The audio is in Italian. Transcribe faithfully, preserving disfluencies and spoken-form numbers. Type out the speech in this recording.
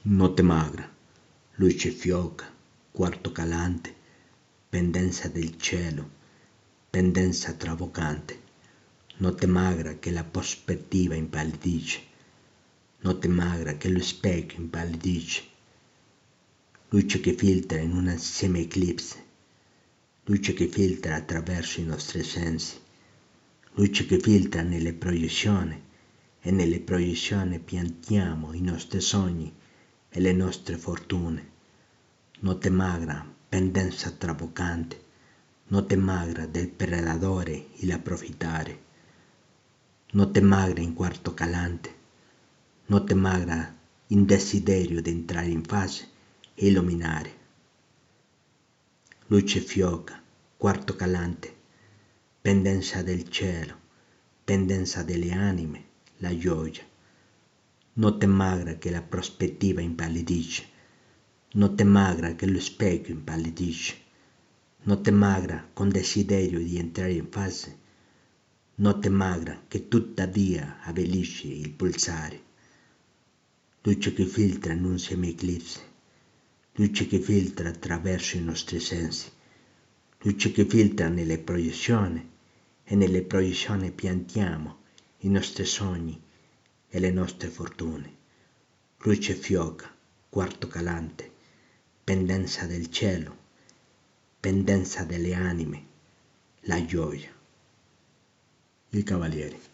Notte magra, luce fioca, quarto calante, pendenza del cielo, pendenza traboccante. Notte magra che la prospettiva impallidisce, notte magra che lo specchio impallidisce. Luce che filtra in una semi-eclipse, luce che filtra attraverso i nostri sensi, luce che filtra nelle proiezioni e nelle proiezioni piantiamo i nostri sogni e le nostre fortune. Notte magra, pendenza traboccante, notte magra del predatore il approfittare, notte magra in quarto calante, notte magra in desiderio di entrare in fase e illuminare. Luce fioca, quarto calante, pendenza del cielo, pendenza delle anime, la gioia. Notte magra che la prospettiva impallidisce, notte magra che lo specchio impallidisce, notte magra con desiderio di entrare in fase, notte magra che tuttavia avvelisce il pulsare. Luce che filtra in un semi-eclipse, luce che filtra attraverso i nostri sensi, luce che filtra nelle proiezioni e nelle proiezioni piantiamo i nostri sogni e le nostre fortune. Luce fioca, quarto calante, pendenza del cielo, pendenza delle anime, la gioia. Il Cavaliere.